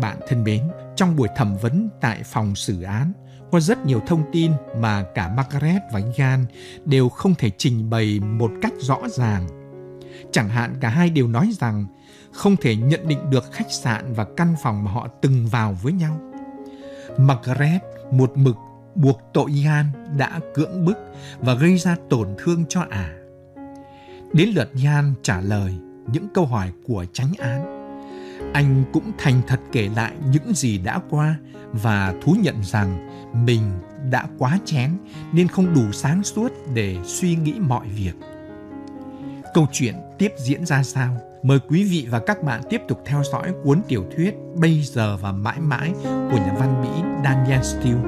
bạn thân mến, trong buổi thẩm vấn tại phòng xử án, có rất nhiều thông tin mà cả Margaret và Ian đều không thể trình bày một cách rõ ràng. Chẳng hạn cả hai đều nói rằng không thể nhận định được khách sạn và căn phòng mà họ từng vào với nhau. Margaret một mực buộc tội Ian đã cưỡng bức và gây ra tổn thương cho ả. Đến lượt Ian trả lời những câu hỏi của chánh án. Anh cũng thành thật kể lại những gì đã qua và thú nhận rằng mình đã quá chén nên không đủ sáng suốt để suy nghĩ mọi việc. Câu chuyện tiếp diễn ra sao? Mời quý vị và các bạn tiếp tục theo dõi cuốn tiểu thuyết Bây giờ và mãi mãi của nhà văn Mỹ Danielle Steel.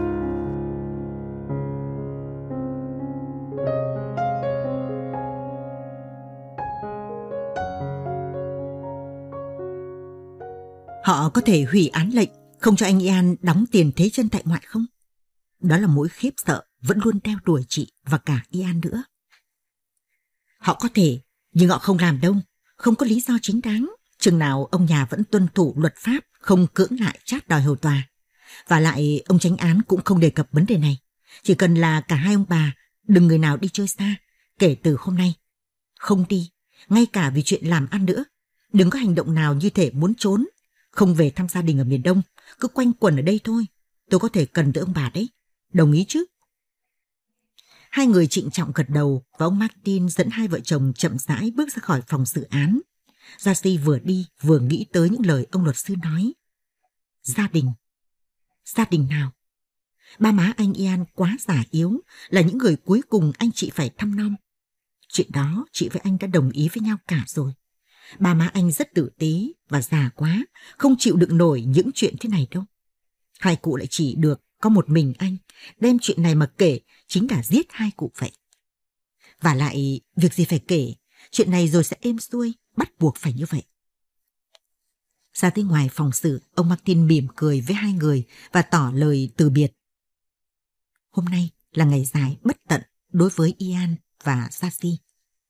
Họ có thể hủy án lệnh, không cho anh Ian đóng tiền thế chân tại ngoại không? Đó là mối khiếp sợ vẫn luôn đeo đuổi chị và cả Ian nữa. Họ có thể, nhưng họ không làm đâu, không có lý do chính đáng. Chừng nào ông nhà vẫn tuân thủ luật pháp, không cưỡng lại trát đòi hầu tòa. Và lại ông chánh án cũng không đề cập vấn đề này. Chỉ cần là cả hai ông bà, đừng người nào đi chơi xa, kể từ hôm nay. Không đi, ngay cả vì chuyện làm ăn nữa. Đừng có hành động nào như thể muốn trốn, không về thăm gia đình ở miền Đông, cứ quanh quẩn ở đây thôi. Tôi có thể cần tới ông bà đấy. Đồng ý chứ? Hai người trịnh trọng gật đầu và ông Martin dẫn hai vợ chồng chậm rãi bước ra khỏi phòng xử án. Darcy vừa đi vừa nghĩ tới những lời ông luật sư nói. Gia đình. Gia đình nào? Ba má anh Ian quá già yếu, là những người cuối cùng anh chị phải thăm nom. Chuyện đó chị với anh đã đồng ý với nhau cả rồi. Ba má anh rất tử tế và già quá, không chịu đựng nổi những chuyện thế này đâu. Hai cụ lại chỉ được có một mình anh, đem chuyện này mà kể chính là giết hai cụ vậy. Và lại, việc gì phải kể, chuyện này rồi sẽ êm xuôi, bắt buộc phải như vậy. Ra tới ngoài phòng xử, ông Martin mỉm cười với hai người và tỏ lời từ biệt. Hôm nay là ngày dài bất tận đối với Ian và Darcy.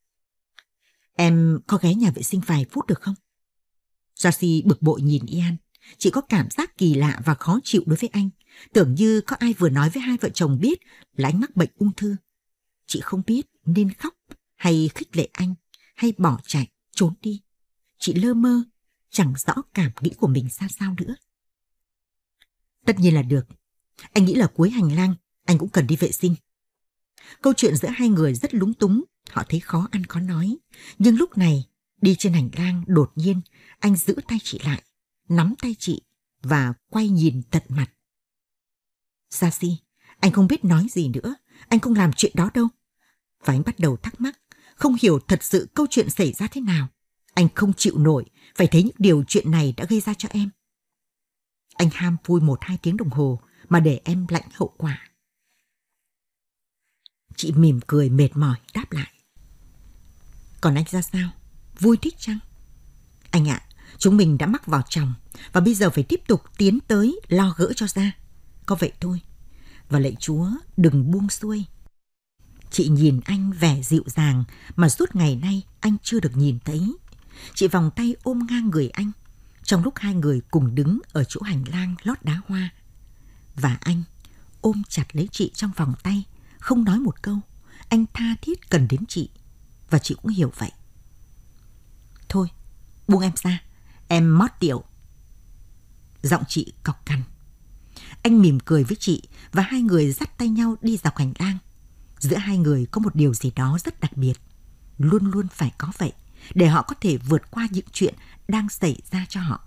Em có ghé nhà vệ sinh vài phút được không? Darcy bực bội nhìn Ian. Chị có cảm giác kỳ lạ và khó chịu đối với anh. Tưởng như có ai vừa nói với hai vợ chồng biết là anh mắc bệnh ung thư. Chị không biết nên khóc hay khích lệ anh hay bỏ chạy, trốn đi. Chị lơ mơ, chẳng rõ cảm nghĩ của mình ra sao nữa. Tất nhiên là được. Anh nghĩ là cuối hành lang anh cũng cần đi vệ sinh. Câu chuyện giữa hai người rất lúng túng. Họ thấy khó ăn khó nói. Nhưng lúc này, đi trên hành lang đột nhiên anh giữ tay chị lại, nắm tay chị và quay nhìn tận mặt. Darcy, anh không biết nói gì nữa. Anh không làm chuyện đó đâu. Và anh bắt đầu thắc mắc, không hiểu thật sự câu chuyện xảy ra thế nào. Anh không chịu nổi phải thấy những điều chuyện này đã gây ra cho em. Anh ham vui 1-2 tiếng đồng hồ mà để em lãnh hậu quả. Chị mỉm cười mệt mỏi đáp lại. Còn anh ra sao? Vui thích chăng? Anh ạ, chúng mình đã mắc vào chồng và bây giờ phải tiếp tục tiến tới lo gỡ cho ra. Có vậy thôi. Và lạy Chúa đừng buông xuôi. Chị nhìn anh vẻ dịu dàng mà suốt ngày nay anh chưa được nhìn thấy. Chị vòng tay ôm ngang người anh trong lúc hai người cùng đứng ở chỗ hành lang lót đá hoa. Và anh ôm chặt lấy chị trong vòng tay, không nói một câu. Anh tha thiết cần đến chị và chị cũng hiểu vậy. Thôi, buông em ra, em mót điệu. Giọng chị cọc cằn. Anh mỉm cười với chị và hai người dắt tay nhau đi dọc hành lang. Giữa hai người có một điều gì đó rất đặc biệt, luôn luôn phải có vậy, để họ có thể vượt qua những chuyện đang xảy ra cho họ.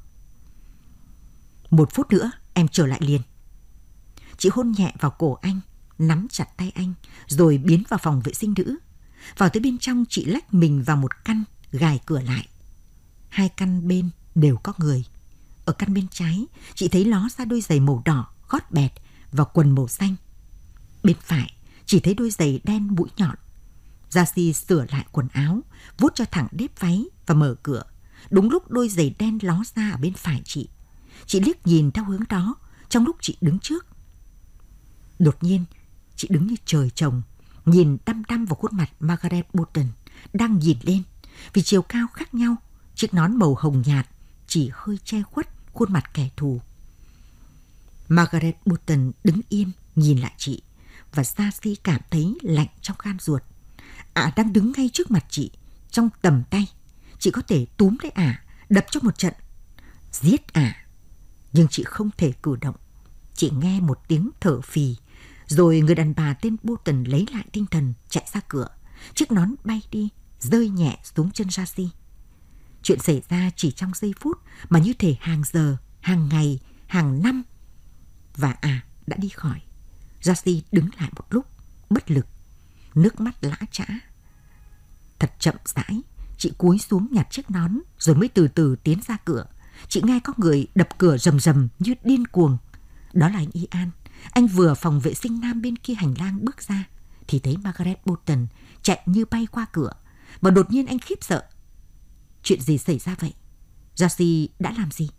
1 phút nữa em trở lại liền. Chị hôn nhẹ vào cổ anh, nắm chặt tay anh, rồi biến vào phòng vệ sinh nữ. Vào tới bên trong, chị lách mình vào một căn, gài cửa lại. 2 căn bên đều có người. Ở căn bên trái, chị thấy ló ra đôi giày màu đỏ, gót bẹt và quần màu xanh. Bên phải, chỉ thấy đôi giày đen mũi nhọn. Darcy sửa lại quần áo, vuốt cho thẳng đếp váy và mở cửa. Đúng lúc đôi giày đen ló ra ở bên phải chị. Chị liếc nhìn theo hướng đó, trong lúc chị đứng trước. Đột nhiên, chị đứng như trời trồng, nhìn đăm đăm vào khuôn mặt Margaret Bolton đang nhìn lên. Vì chiều cao khác nhau, chiếc nón màu hồng nhạt chỉ hơi che khuất khuôn mặt kẻ thù. Margaret Button đứng yên nhìn lại chị và Darcy cảm thấy lạnh trong gan ruột. Ả đang đứng ngay trước mặt chị, trong tầm tay. Chị có thể túm lấy Ả, đập cho một trận, giết Ả. Nhưng chị không thể cử động. Chị nghe một tiếng thở phì, rồi người đàn bà tên Button lấy lại tinh thần, chạy ra cửa. Chiếc nón bay đi, rơi nhẹ xuống chân Darcy. Chuyện xảy ra chỉ trong giây phút mà như thể hàng giờ, hàng ngày, hàng năm. Và Ả đã đi khỏi. Darcy đứng lại một lúc, bất lực, nước mắt lã chã. Thật chậm rãi, chị cúi xuống nhặt chiếc nón rồi mới từ từ tiến ra cửa. Chị nghe có người đập cửa rầm rầm như điên cuồng. Đó là anh Ian. Anh vừa phòng vệ sinh nam bên kia hành lang bước ra thì thấy Margaret Button chạy như bay qua cửa. Và đột nhiên anh khiếp sợ. Chuyện gì xảy ra vậy? Darcy đã làm gì?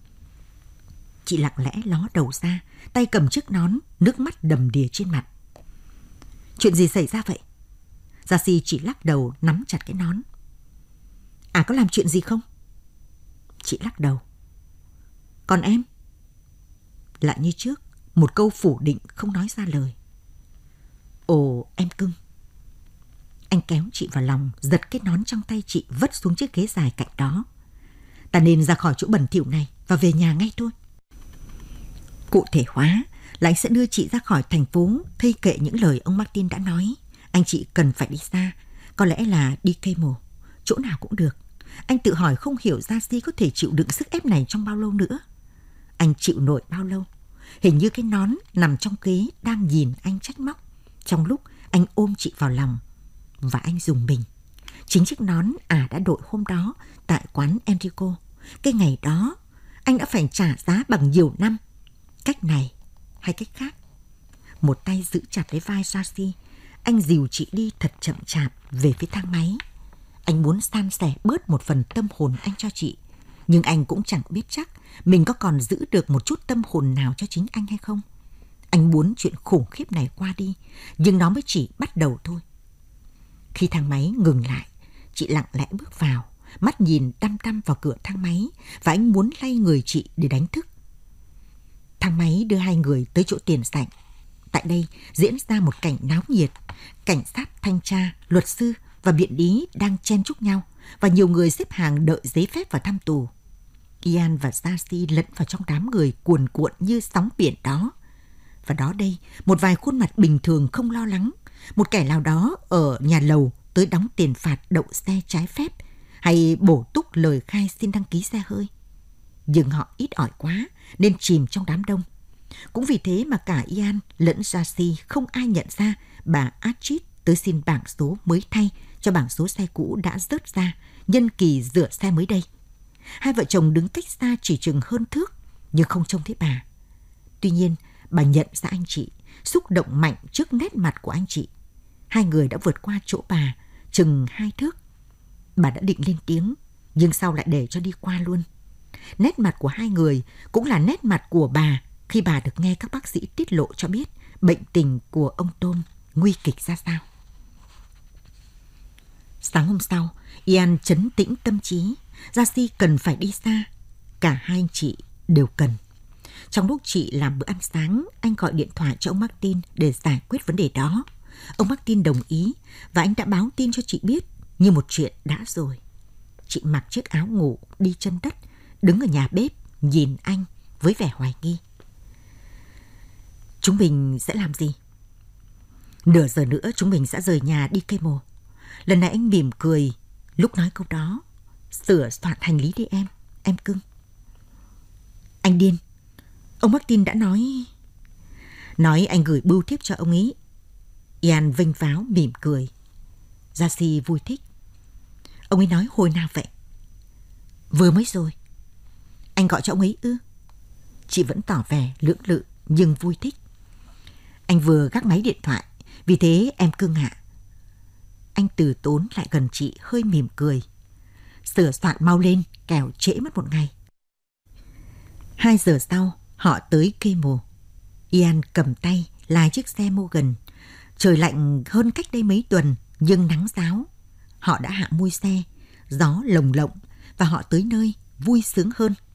Chị lặng lẽ ló đầu ra, tay cầm chiếc nón, nước mắt đầm đìa trên mặt. Chuyện gì xảy ra vậy? Darcy chỉ lắc đầu nắm chặt cái nón. Có làm chuyện gì không? Chị lắc đầu. Còn em? Lại như trước, một câu phủ định không nói ra lời. Ồ, em cưng. Anh kéo chị vào lòng, giật cái nón trong tay chị vất xuống chiếc ghế dài cạnh đó. Ta nên ra khỏi chỗ bẩn thỉu này và về nhà ngay thôi. Cụ thể hóa là anh sẽ đưa chị ra khỏi thành phố, thay kệ những lời ông Martin đã nói. Anh chị cần phải đi xa, có lẽ là đi Camo, chỗ nào cũng được. Anh tự hỏi không hiểu Darcy có thể chịu đựng sức ép này trong bao lâu nữa. Anh chịu nổi bao lâu? Hình như cái nón nằm trong ghế đang nhìn anh trách móc trong lúc anh ôm chị vào lòng. Và anh dùng mình. Chính chiếc nón đã đội hôm đó tại quán Enrico. Cái ngày đó anh đã phải trả giá bằng nhiều năm. Cách này hay cách khác. Một tay giữ chặt lấy vai Darcy, anh dìu chị đi thật chậm chạp về phía thang máy. Anh muốn san sẻ bớt một phần tâm hồn anh cho chị, nhưng anh cũng chẳng biết chắc mình có còn giữ được một chút tâm hồn nào cho chính anh hay không. Anh muốn chuyện khủng khiếp này qua đi, nhưng nó mới chỉ bắt đầu thôi. Khi thang máy ngừng lại, chị lặng lẽ bước vào, mắt nhìn đăm đăm vào cửa thang máy, và anh muốn lay người chị để đánh thức. Thang máy đưa hai người tới chỗ tiền sảnh. Tại đây diễn ra một cảnh náo nhiệt. Cảnh sát, thanh tra, luật sư và biện lý đang chen chúc nhau, và nhiều người xếp hàng đợi giấy phép vào thăm tù. Ian và Darcy lẫn vào trong đám người cuồn cuộn như sóng biển đó. Và đó đây, một vài khuôn mặt bình thường không lo lắng. Một kẻ nào đó ở nhà lầu tới đóng tiền phạt đậu xe trái phép, hay bổ túc lời khai xin đăng ký xe hơi. Nhưng họ ít ỏi quá nên chìm trong đám đông. Cũng vì thế mà cả Ian lẫn Darcy không ai nhận ra bà Archie tới xin bảng số mới thay cho bảng số xe cũ đã rớt ra nhân kỳ rửa xe mới đây. Hai vợ chồng đứng cách xa chỉ chừng hơn thước nhưng không trông thấy bà. Tuy nhiên, bà nhận ra anh chị, xúc động mạnh trước nét mặt của anh chị. Hai người đã vượt qua chỗ bà chừng 2 thước. Bà đã định lên tiếng, nhưng sau lại để cho đi qua luôn. Nét mặt của hai người cũng là nét mặt của bà khi bà được nghe các bác sĩ tiết lộ cho biết bệnh tình của ông Tom nguy kịch ra sao. Sáng hôm sau, Ian trấn tĩnh tâm trí. Darcy cần phải đi xa. Cả hai anh chị đều cần. Trong lúc chị làm bữa ăn sáng, anh gọi điện thoại cho ông Martin để giải quyết vấn đề đó. Ông Martin đồng ý và anh đã báo tin cho chị biết như một chuyện đã rồi. Chị mặc chiếc áo ngủ đi chân đất, đứng ở nhà bếp nhìn anh với vẻ hoài nghi. Chúng mình sẽ làm gì? Nửa giờ nữa chúng mình sẽ rời nhà đi Camo. Lần này anh mỉm cười lúc nói câu đó. Sửa soạn hành lý đi em cưng. Anh điên. Ông Martin đã nói anh gửi bưu thiếp cho ông ấy. Ian vênh váo mỉm cười. Darcy vui thích. Ông ấy nói hồi nào vậy? Vừa mới rồi. Anh gọi cho ông ấy ư? Chị vẫn tỏ vẻ lưỡng lự nhưng vui thích. Anh vừa gác máy điện thoại, vì thế em cưng ạ. Anh từ tốn lại gần chị hơi mỉm cười. Sửa soạn mau lên, kẻo trễ mất một ngày. 2 giờ sau, họ tới Camo. Ian cầm tay lái chiếc xe Morgan. Trời lạnh hơn cách đây mấy tuần, nhưng nắng ráo. Họ đã hạ mui xe, gió lồng lộng và họ tới nơi vui sướng hơn.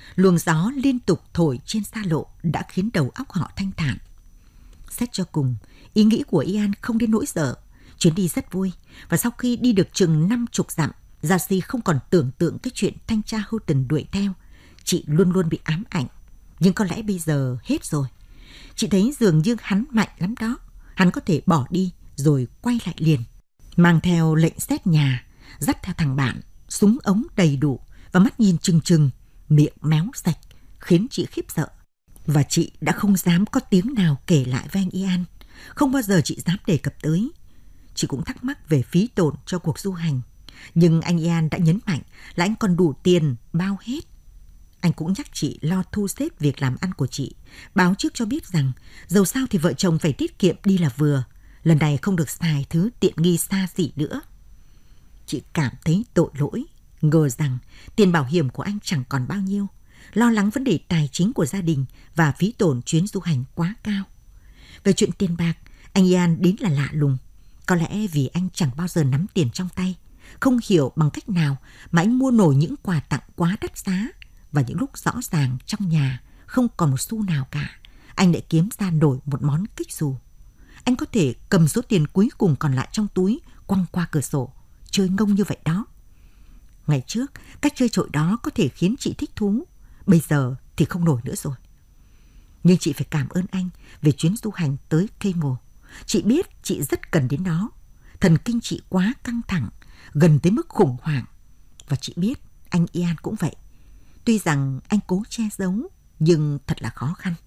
Luồng gió liên tục thổi trên xa lộ đã khiến đầu óc họ thanh thản. Xét cho cùng, ý nghĩ của Ian không đến nỗi sợ. Chuyến đi rất vui, và sau khi đi được chừng 50 dặm, Darcy không còn tưởng tượng cái chuyện thanh tra Houghton đuổi theo. Chị luôn luôn bị ám ảnh, nhưng có lẽ bây giờ hết rồi. Chị thấy dường như hắn mạnh lắm đó. Hắn có thể bỏ đi rồi quay lại liền, mang theo lệnh xét nhà, dắt theo thằng bạn, súng ống đầy đủ và mắt nhìn trừng trừng, miệng méo sạch, khiến chị khiếp sợ. Và chị đã không dám có tiếng nào kể lại với anh Ian. Không bao giờ chị dám đề cập tới. Chị cũng thắc mắc về phí tổn cho cuộc du hành, nhưng anh Ian đã nhấn mạnh là anh còn đủ tiền bao hết. Anh cũng nhắc chị lo thu xếp việc làm ăn của chị, báo trước cho biết rằng dầu sao thì vợ chồng phải tiết kiệm đi là vừa. Lần này không được xài thứ tiện nghi xa xỉ nữa. Chị cảm thấy tội lỗi, ngờ rằng tiền bảo hiểm của anh chẳng còn bao nhiêu, lo lắng vấn đề tài chính của gia đình và phí tổn chuyến du hành quá cao. Về chuyện tiền bạc, anh Ian đến là lạ lùng. Có lẽ vì anh chẳng bao giờ nắm tiền trong tay, không hiểu bằng cách nào mà anh mua nổi những quà tặng quá đắt giá, và những lúc rõ ràng trong nhà không còn một xu nào cả, anh lại kiếm ra nổi một món kích xù. Anh có thể cầm số tiền cuối cùng còn lại trong túi quăng qua cửa sổ, chơi ngông như vậy đó. Ngày trước, cách chơi trội đó có thể khiến chị thích thú, bây giờ thì không nổi nữa rồi. Nhưng chị phải cảm ơn anh về chuyến du hành tới Kemo. Chị biết chị rất cần đến nó. Thần kinh chị quá căng thẳng, gần tới mức khủng hoảng. Và chị biết anh Ian cũng vậy. Tuy rằng anh cố che giấu, nhưng thật là khó khăn.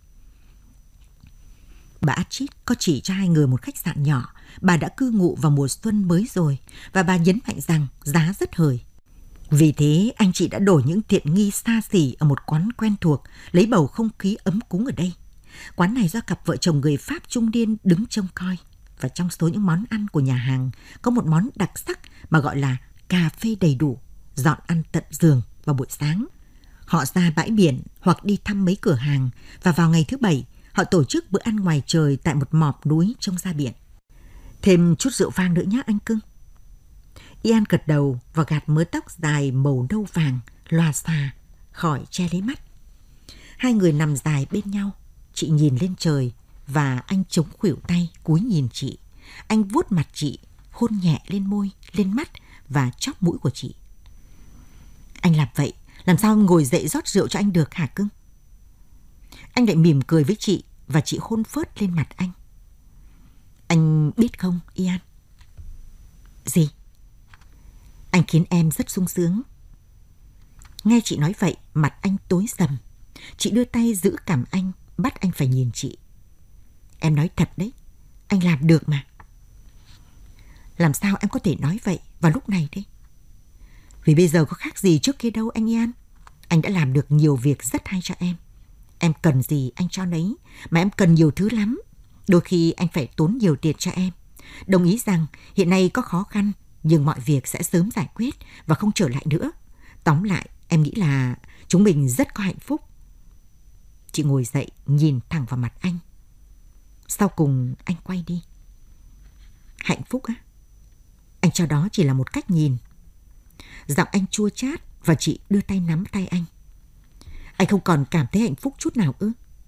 Bà Archie có chỉ cho hai người một khách sạn nhỏ. Bà đã cư ngụ vào mùa xuân mới rồi, và bà nhấn mạnh rằng giá rất hời. Vì thế anh chị đã đổi những tiện nghi xa xỉ ở một quán quen thuộc, lấy bầu không khí ấm cúng ở đây. Quán này do cặp vợ chồng người Pháp trung niên đứng trông coi. Và trong số những món ăn của nhà hàng có một món đặc sắc mà gọi là cà phê đầy đủ, dọn ăn tận giường vào buổi sáng. Họ ra bãi biển hoặc đi thăm mấy cửa hàng, và vào ngày thứ Bảy họ tổ chức bữa ăn ngoài trời tại một mọp núi trông ra biển. Thêm chút rượu vang nữa nhé anh cưng. Ian gật đầu và gạt mớ tóc dài màu nâu vàng lòa xòa khỏi che lấy mắt. Hai người nằm dài bên nhau. Chị nhìn lên trời và anh chống khuỷu tay cúi nhìn chị. Anh vuốt mặt chị, hôn nhẹ lên môi, lên mắt và chóp mũi của chị. Anh làm vậy, làm sao ngồi dậy rót rượu cho anh được hả cưng? Anh lại mỉm cười với chị và chị hôn phớt lên mặt anh. Anh biết không, Ian? Gì? Anh khiến em rất sung sướng. Nghe chị nói vậy, mặt anh tối sầm. Chị đưa tay giữ cằm anh, bắt anh phải nhìn chị. Em nói thật đấy, anh làm được mà. Làm sao em có thể nói vậy vào lúc này đấy? Vì bây giờ có khác gì trước kia đâu anh Ian. Anh đã làm được nhiều việc rất hay cho em. Em cần gì anh cho nấy, mà em cần nhiều thứ lắm. Đôi khi anh phải tốn nhiều tiền cho em. Đồng ý rằng hiện nay có khó khăn, nhưng mọi việc sẽ sớm giải quyết và không trở lại nữa. Tóm lại, em nghĩ là chúng mình rất có hạnh phúc. Chị ngồi dậy, nhìn thẳng vào mặt anh. Sau cùng anh quay đi. Hạnh phúc á? Anh cho đó chỉ là một cách nhìn. Giọng anh chua chát và chị đưa tay nắm tay anh. Anh không còn cảm thấy hạnh phúc chút nào ư?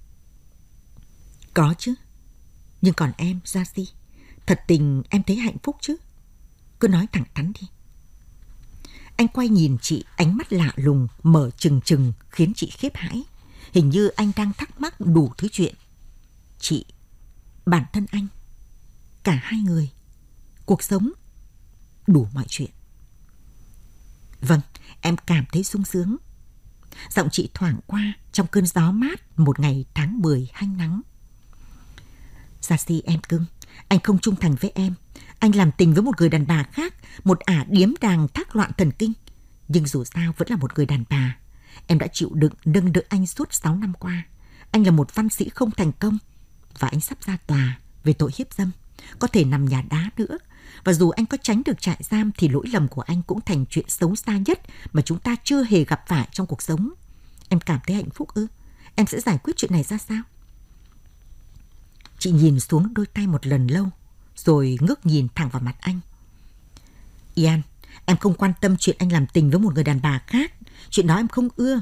Có chứ. Nhưng còn em, Darcy, thật tình em thấy hạnh phúc chứ? Cứ nói thẳng thắn đi. Anh quay nhìn chị, ánh mắt lạ lùng, mở trừng trừng khiến chị khiếp hãi. Hình như anh đang thắc mắc đủ thứ chuyện. Chị, bản thân anh, cả hai người, cuộc sống, đủ mọi chuyện. Vâng, em cảm thấy sung sướng. Giọng chị thoảng qua trong cơn gió mát một ngày tháng 10 hanh nắng. Darcy em cưng, anh không trung thành với em. Anh làm tình với một người đàn bà khác, một ả điếm đàng thác loạn thần kinh. Nhưng dù sao vẫn là một người đàn bà. Em đã chịu đựng nâng đỡ anh suốt 6 năm qua. Anh là một văn sĩ không thành công, và anh sắp ra tòa về tội hiếp dâm, có thể nằm nhà đá nữa. Và dù anh có tránh được trại giam thì lỗi lầm của anh cũng thành chuyện xấu xa nhất mà chúng ta chưa hề gặp phải trong cuộc sống. Em cảm thấy hạnh phúc ư? Em sẽ giải quyết chuyện này ra sao? Chị nhìn xuống đôi tay một lần lâu, rồi ngước nhìn thẳng vào mặt anh. Ian, em không quan tâm chuyện anh làm tình với một người đàn bà khác. Chuyện đó em không ưa.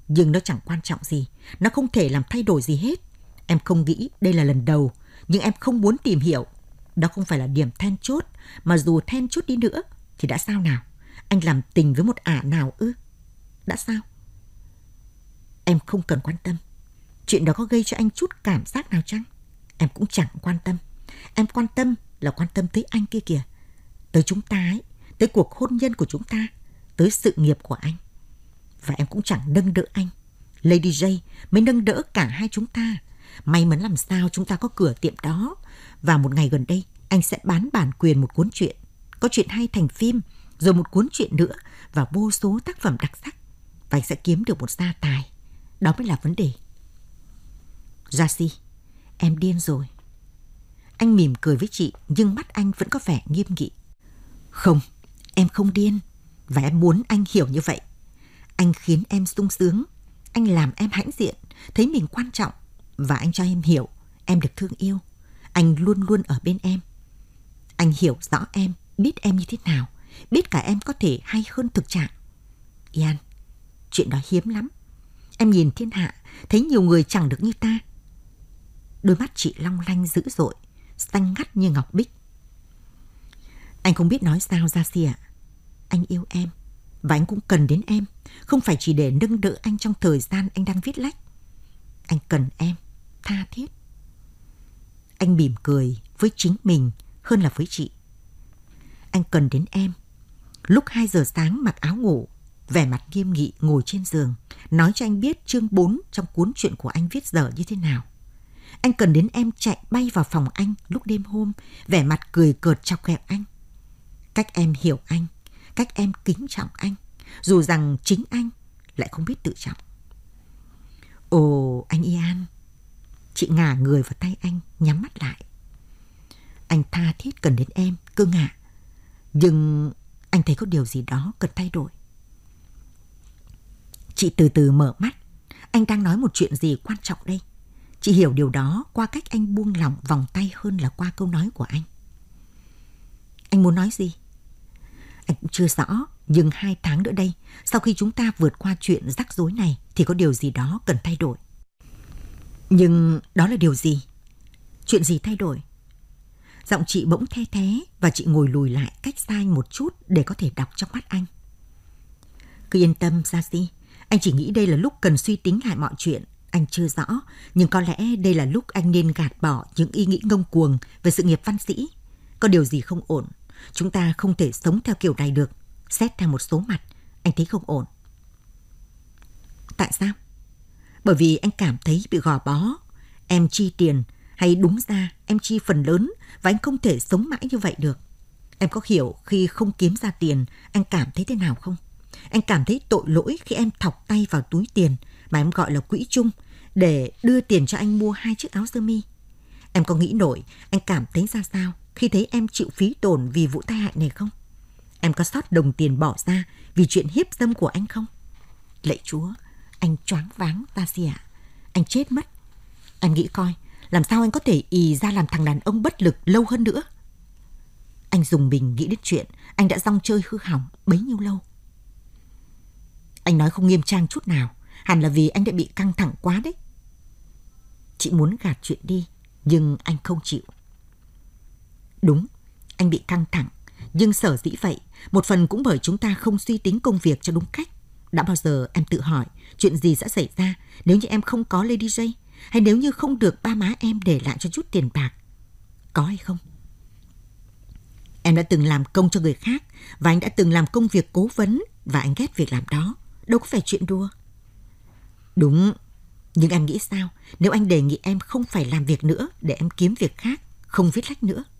Nhưng nó chẳng quan trọng gì. Nó không thể làm thay đổi gì hết. Em không nghĩ đây là lần đầu, nhưng em không muốn tìm hiểu. Đó không phải là điểm then chốt, mà dù then chốt đi nữa thì đã sao nào? Anh làm tình với một ả nào ư? Đã sao? Em không cần quan tâm. Chuyện đó có gây cho anh chút cảm giác nào chăng? Em cũng chẳng quan tâm. Em quan tâm là quan tâm tới anh kia kìa. Tới chúng ta ấy, tới cuộc hôn nhân của chúng ta, tới sự nghiệp của anh. Và em cũng chẳng nâng đỡ anh. Lady J mới nâng đỡ cả hai chúng ta. May mắn làm sao chúng ta có cửa tiệm đó. Và một ngày gần đây, anh sẽ bán bản quyền một cuốn truyện. Có chuyện hay thành phim, rồi một cuốn truyện nữa và vô số tác phẩm đặc sắc. Và anh sẽ kiếm được một gia tài. Đó mới là vấn đề. Jacy, em điên rồi. Anh mỉm cười với chị, nhưng mắt anh vẫn có vẻ nghiêm nghị. Không, em không điên. Và em muốn anh hiểu như vậy. Anh khiến em sung sướng. Anh làm em hãnh diện, thấy mình quan trọng. Và anh cho em hiểu em được thương yêu. Anh luôn luôn ở bên em. Anh hiểu rõ em, biết em như thế nào, biết cả em có thể hay hơn thực trạng. Ian, chuyện đó hiếm lắm. Em nhìn thiên hạ, thấy nhiều người chẳng được như ta. Đôi mắt chị long lanh dữ dội, xanh ngắt như ngọc bích. Anh không biết nói sao, Jacy ạ. Anh yêu em, và anh cũng cần đến em. Không phải chỉ để nâng đỡ anh trong thời gian anh đang viết lách. Anh cần em, tha thiết. Anh mỉm cười với chính mình hơn là với chị. Anh cần đến em. Lúc 2 giờ sáng mặc áo ngủ, vẻ mặt nghiêm nghị ngồi trên giường, nói cho anh biết chương 4 trong cuốn truyện của anh viết dở như thế nào. Anh cần đến em chạy bay vào phòng anh lúc đêm hôm, vẻ mặt cười cợt chọc ghẹo anh. Cách em hiểu anh, cách em kính trọng anh, dù rằng chính anh lại không biết tự trọng. Ồ, anh Ian. Chị ngả người vào tay anh, nhắm mắt lại. Anh tha thiết cần đến em, cưng ạ. Nhưng anh thấy có điều gì đó cần thay đổi. Chị từ từ mở mắt. Anh đang nói một chuyện gì quan trọng đây? Chị hiểu điều đó qua cách anh buông lỏng vòng tay hơn là qua câu nói của anh. Anh muốn nói gì? Anh cũng chưa rõ, nhưng 2 tháng nữa đây, sau khi chúng ta vượt qua chuyện rắc rối này, thì có điều gì đó cần thay đổi. Nhưng đó là điều gì? Chuyện gì thay đổi? Giọng chị bỗng the thé và chị ngồi lùi lại cách xa anh một chút để có thể đọc trong mắt anh. Cứ yên tâm, Jacy. Anh chỉ nghĩ đây là lúc cần suy tính lại mọi chuyện. Anh chưa rõ, nhưng có lẽ đây là lúc anh nên gạt bỏ những ý nghĩ ngông cuồng về sự nghiệp văn sĩ. Có điều gì không ổn. Chúng ta không thể sống theo kiểu này được. Xét theo một số mặt, anh thấy không ổn. Tại sao? Bởi vì anh cảm thấy bị gò bó. Em chi tiền, hay đúng ra em chi phần lớn, và anh không thể sống mãi như vậy được. Em có hiểu khi không kiếm ra tiền, anh cảm thấy thế nào không? Anh cảm thấy tội lỗi khi em thọc tay vào túi tiền mà em gọi là quỹ chung để đưa tiền cho anh mua 2 chiếc áo sơ mi. Em có nghĩ nổi anh cảm thấy ra sao khi thấy em chịu phí tổn vì vụ tai hại này không? Em có sót đồng tiền bỏ ra vì chuyện hiếp dâm của anh không? Lạy Chúa, anh choáng váng, Jacy ạ. Anh chết mất. Anh nghĩ coi, làm sao anh có thể ì ra làm thằng đàn ông bất lực lâu hơn nữa? Anh dùng mình nghĩ đến chuyện anh đã rong chơi hư hỏng bấy nhiêu lâu. Anh nói không nghiêm trang chút nào, hẳn là vì anh đã bị căng thẳng quá đấy. Chị muốn gạt chuyện đi, nhưng anh không chịu. Đúng, anh bị căng thẳng, nhưng sở dĩ vậy, một phần cũng bởi chúng ta không suy tính công việc cho đúng cách. Đã bao giờ em tự hỏi chuyện gì sẽ xảy ra nếu như em không có Lady J, hay nếu như không được ba má em để lại cho chút tiền bạc? Có hay không? Em đã từng làm công cho người khác, và anh đã từng làm công việc cố vấn, và anh ghét việc làm đó. Đâu có phải chuyện đùa. Đúng, nhưng em nghĩ sao nếu anh đề nghị em không phải làm việc nữa để em kiếm việc khác, không viết lách nữa?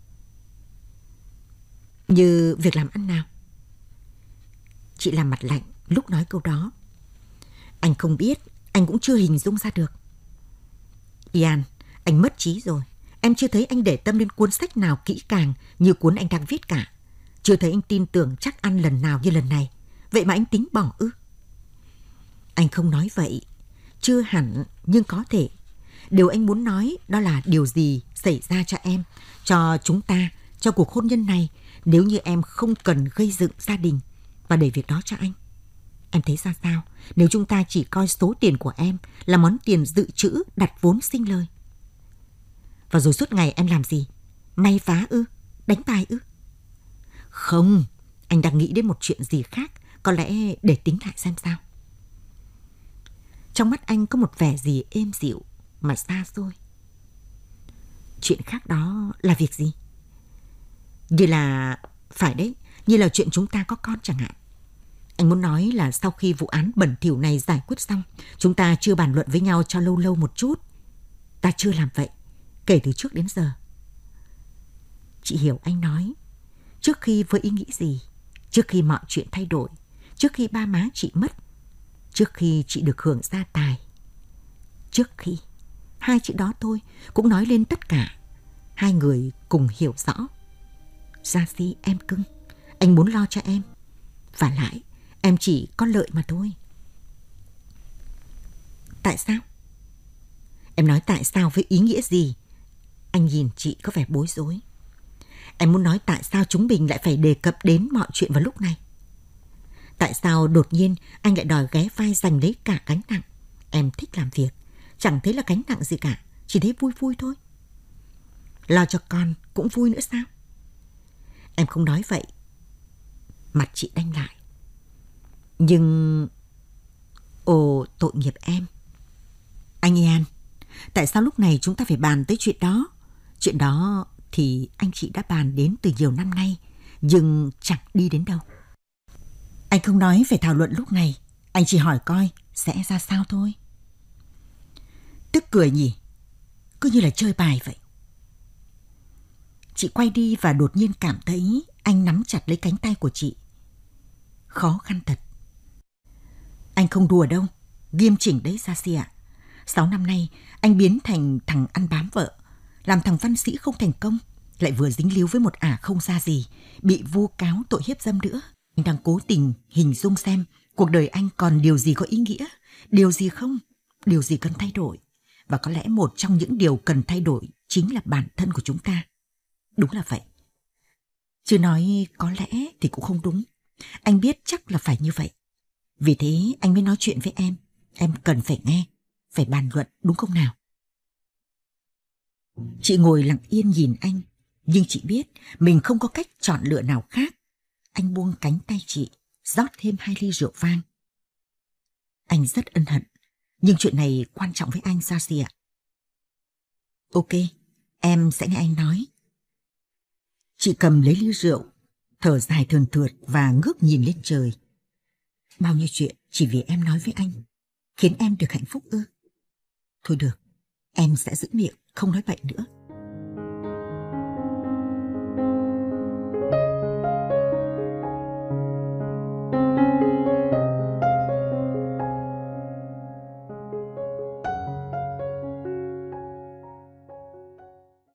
Như việc làm ăn nào? Chị làm mặt lạnh lúc nói câu đó. Anh không biết, anh cũng chưa hình dung ra được. Ian, anh mất trí rồi. Em chưa thấy anh để tâm đến cuốn sách nào kỹ càng như cuốn anh đang viết cả. Chưa thấy anh tin tưởng chắc ăn lần nào như lần này. Vậy mà anh tính bỏ ư? Anh không nói vậy. Chưa hẳn, nhưng có thể. Điều anh muốn nói đó là điều gì xảy ra cho em, cho chúng ta, cho cuộc hôn nhân này, nếu như em không cần gây dựng gia đình và để việc đó cho anh. Em thấy ra sao nếu chúng ta chỉ coi số tiền của em là món tiền dự trữ đặt vốn sinh lời? Và rồi suốt ngày em làm gì? May vá ư? Đánh bài ư? Không, anh đang nghĩ đến một chuyện gì khác, có lẽ để tính lại xem sao. Trong mắt anh có một vẻ gì êm dịu mà xa xôi. Chuyện khác đó là việc gì? Như là... Phải đấy, như là chuyện chúng ta có con chẳng hạn. Anh muốn nói là sau khi vụ án bẩn thỉu này giải quyết xong, chúng ta chưa bàn luận với nhau cho lâu lâu một chút. Ta chưa làm vậy, kể từ trước đến giờ. Chị hiểu anh nói. Trước khi với ý nghĩ gì, trước khi mọi chuyện thay đổi, trước khi ba má chị mất, trước khi chị được hưởng gia tài, trước khi... Hai chữ đó thôi cũng nói lên tất cả. Hai người cùng hiểu rõ. Gia Si em cưng, anh muốn lo cho em. Và lại em chỉ có lợi mà thôi. Tại sao? Em nói tại sao với ý nghĩa gì? Anh nhìn chị có vẻ bối rối. Em muốn nói tại sao chúng mình lại phải đề cập đến mọi chuyện vào lúc này? Tại sao đột nhiên anh lại đòi ghé vai giành lấy cả gánh nặng? Em thích làm việc, chẳng thấy là gánh nặng gì cả, chỉ thấy vui vui thôi. Lo cho con cũng vui nữa sao? Em không nói vậy. Mặt chị đanh lại. Nhưng... Ồ, tội nghiệp em. Anh Ian, tại sao lúc này chúng ta phải bàn tới chuyện đó? Chuyện đó thì anh chị đã bàn đến từ nhiều năm nay, nhưng chẳng đi đến đâu. Anh không nói phải thảo luận lúc này, anh chỉ hỏi coi sẽ ra sao thôi. Tức cười nhỉ, cứ như là chơi bài vậy. Chị quay đi và đột nhiên cảm thấy anh nắm chặt lấy cánh tay của chị. Khó khăn thật. Anh không đùa đâu, nghiêm chỉnh đấy Gia Si ạ. 6 năm nay anh biến thành thằng ăn bám vợ, làm thằng văn sĩ không thành công, lại vừa dính líu với một ả không ra gì, bị vu cáo tội hiếp dâm nữa. Anh đang cố tình hình dung xem cuộc đời anh còn điều gì có ý nghĩa, điều gì không, điều gì cần thay đổi. Và có lẽ một trong những điều cần thay đổi chính là bản thân của chúng ta. Đúng là vậy. Chứ nói có lẽ thì cũng không đúng. Anh biết chắc là phải như vậy. Vì thế anh mới nói chuyện với em. Em cần phải nghe, phải bàn luận, đúng không nào? Chị ngồi lặng yên nhìn anh, nhưng chị biết mình không có cách chọn lựa nào khác. Anh buông cánh tay chị, rót thêm 2 ly rượu vang. Anh rất ân hận, nhưng chuyện này quan trọng với anh Gia Si ạ. Ok, em sẽ nghe anh nói. Chị cầm lấy ly rượu, thở dài thườn thượt và ngước nhìn lên trời. Bao nhiêu chuyện chỉ vì em nói với anh, khiến em được hạnh phúc ư? Thôi được, em sẽ giữ miệng, không nói bậy nữa.